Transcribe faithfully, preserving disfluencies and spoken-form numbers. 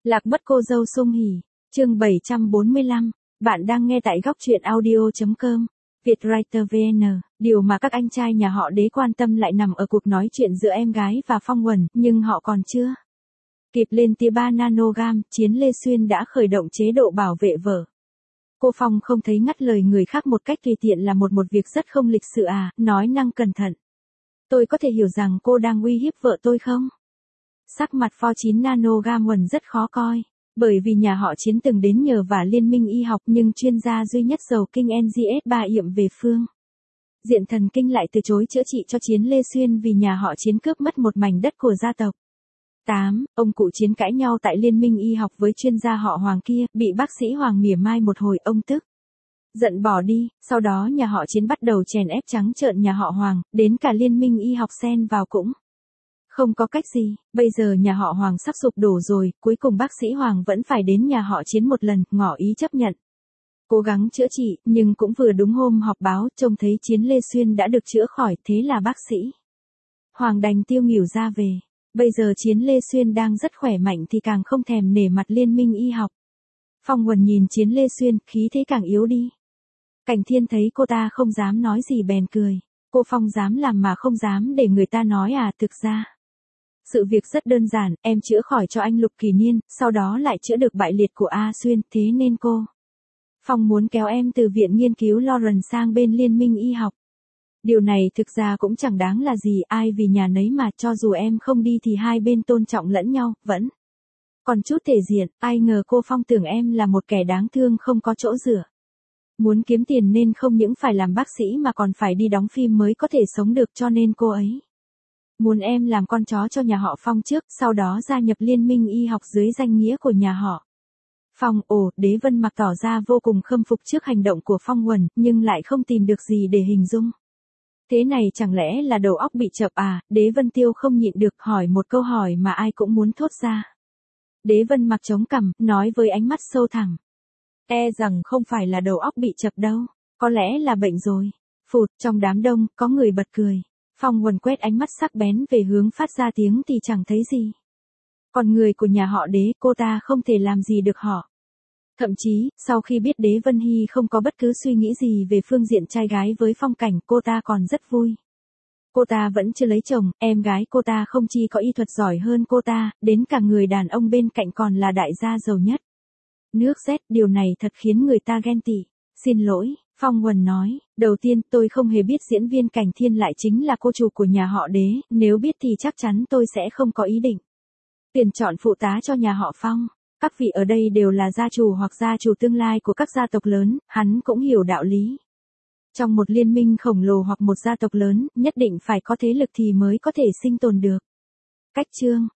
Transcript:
Lạc mất cô dâu Sung Hỉ, chương bảy trăm bốn mươi lăm, bạn đang nghe tại góc truyện audio.com, Vietwriter vê en, điều mà các anh trai nhà họ Đế quan tâm lại nằm ở cuộc nói chuyện giữa em gái và Phong Uẩn, nhưng họ còn chưa kịp lên tia ba nanogam, Chiến Lê Xuyên đã khởi động chế độ bảo vệ vợ. Cô Phong không thấy ngắt lời người khác một cách tùy tiện là một một việc rất không lịch sự à, nói năng cẩn thận. Tôi có thể hiểu rằng cô đang uy hiếp vợ tôi không? Sắc mặt pho chín nanogam Uẩn rất khó coi, bởi vì nhà họ Chiến từng đến nhờ vả Liên minh y học nhưng chuyên gia duy nhất giàu kinh en giê ét ba yệm về phương diện thần kinh lại từ chối chữa trị cho Chiến Lê Xuyên vì nhà họ Chiến cướp mất một mảnh đất của gia tộc. tám. Ông cụ Chiến cãi nhau tại Liên minh y học với chuyên gia họ Hoàng kia, bị bác sĩ Hoàng mỉa mai một hồi, ông tức giận bỏ đi, sau đó nhà họ Chiến bắt đầu chèn ép trắng trợn nhà họ Hoàng, đến cả Liên minh y học xen vào cũng không có cách gì. Bây giờ nhà họ Hoàng sắp sụp đổ rồi, cuối cùng bác sĩ Hoàng vẫn phải đến nhà họ Chiến một lần, ngỏ ý chấp nhận cố gắng chữa trị, nhưng cũng vừa đúng hôm họp báo, trông thấy Chiến Lê Xuyên đã được chữa khỏi, thế là bác sĩ Hoàng đành tiêu nghỉu ra về. Bây giờ Chiến Lê Xuyên đang rất khỏe mạnh thì càng không thèm nể mặt Liên minh y học. Phong Uẩn nhìn Chiến Lê Xuyên, khí thế càng yếu đi. Cảnh Thiên thấy cô ta không dám nói gì bèn cười. Cô Phong dám làm mà không dám để người ta nói à, thực ra sự việc rất đơn giản, em chữa khỏi cho anh Lục Kỳ Niên, sau đó lại chữa được bại liệt của A Xuyên, thế nên cô Phong muốn kéo em từ viện nghiên cứu Lawrence sang bên Liên minh y học. Điều này thực ra cũng chẳng đáng là gì, ai vì nhà nấy mà, cho dù em không đi thì hai bên tôn trọng lẫn nhau, vẫn còn chút thể diện. Ai ngờ cô Phong tưởng em là một kẻ đáng thương không có chỗ dựa. Muốn kiếm tiền nên không những phải làm bác sĩ mà còn phải đi đóng phim mới có thể sống được, cho nên cô ấy muốn em làm con chó cho nhà họ Phong trước, sau đó gia nhập Liên minh y học dưới danh nghĩa của nhà họ Phong. Ồ, Đế Vân Mặc tỏ ra vô cùng khâm phục trước hành động của Phong Uẩn, nhưng lại không tìm được gì để hình dung. Thế này chẳng lẽ là đầu óc bị chập à? Đế Vân Tiêu không nhịn được hỏi một câu hỏi mà ai cũng muốn thốt ra. Đế Vân Mặc chống cằm, nói với ánh mắt sâu thẳm. E rằng không phải là đầu óc bị chập đâu, có lẽ là bệnh rồi. Phụt, trong đám đông, có người bật cười. Phong Uẩn quét ánh mắt sắc bén về hướng phát ra tiếng thì chẳng thấy gì. Còn người của nhà họ Đế, cô ta không thể làm gì được họ. Thậm chí, sau khi biết Đế Vân Hy không có bất cứ suy nghĩ gì về phương diện trai gái với Phong Cảnh, cô ta còn rất vui. Cô ta vẫn chưa lấy chồng, em gái cô ta không chỉ có y thuật giỏi hơn cô ta, đến cả người đàn ông bên cạnh còn là đại gia giàu nhất nước Z, điều này thật khiến người ta ghen tị. Xin lỗi, Phong Uẩn nói, đầu tiên tôi không hề biết diễn viên Cảnh Thiên lại chính là cô chủ của nhà họ Đế, nếu biết thì chắc chắn tôi sẽ không có ý định tuyển chọn phụ tá cho nhà họ Phong. Các vị ở đây đều là gia chủ hoặc gia chủ tương lai của các gia tộc lớn, hắn cũng hiểu đạo lý. Trong một liên minh khổng lồ hoặc một gia tộc lớn, nhất định phải có thế lực thì mới có thể sinh tồn được. Cách chương